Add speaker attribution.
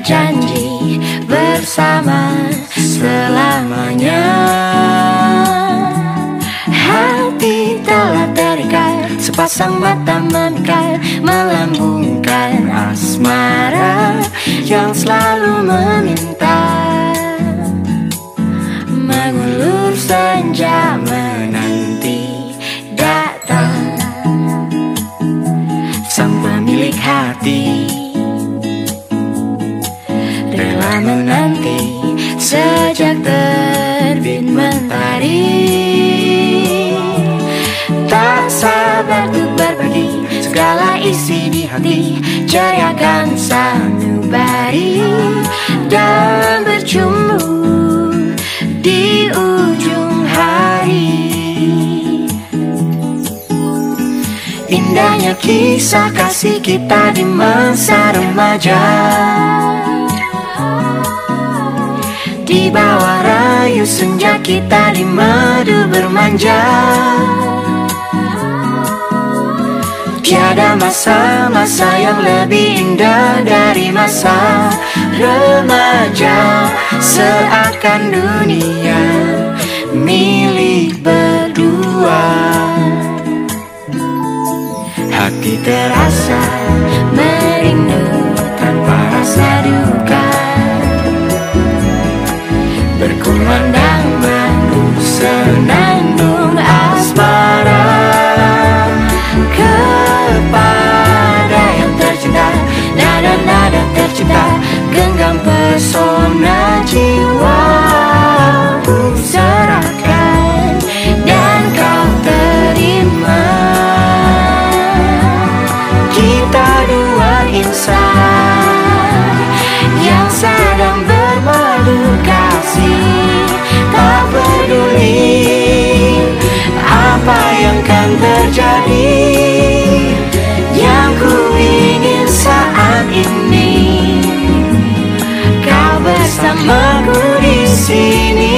Speaker 1: berjanji bersama selamanya. Hati telah terikat, sepasang mata memikat, melambungkan asmara yang selalu meminta. Mengulur senja menanti datang sang pemilik hati, rela menanti sejak terbit mentari. Tak sabar untuk berbagi segala isi di hati, ceriakan sanubari dan berjumpa di ujung hari. Indahnya kisah kasih kita di masa remaja, di bawah rayu senja kita di madu bermanja. Tiada masa-masa yang lebih indah dari masa remaja. Seakan dunia milik berdua. Hati terasa merindu tanpa rasa duka, berkumandang madu senandung asmara kepada yang tercinta. Nada-nada tercinta, genggam pesona jiwa ku serahkan dan kau terima. Kita dua insan yang sedang bermadu kasih, tak peduli apa yang kan terjadi. Yang ku ingin saat ini kau bersamaku di sini.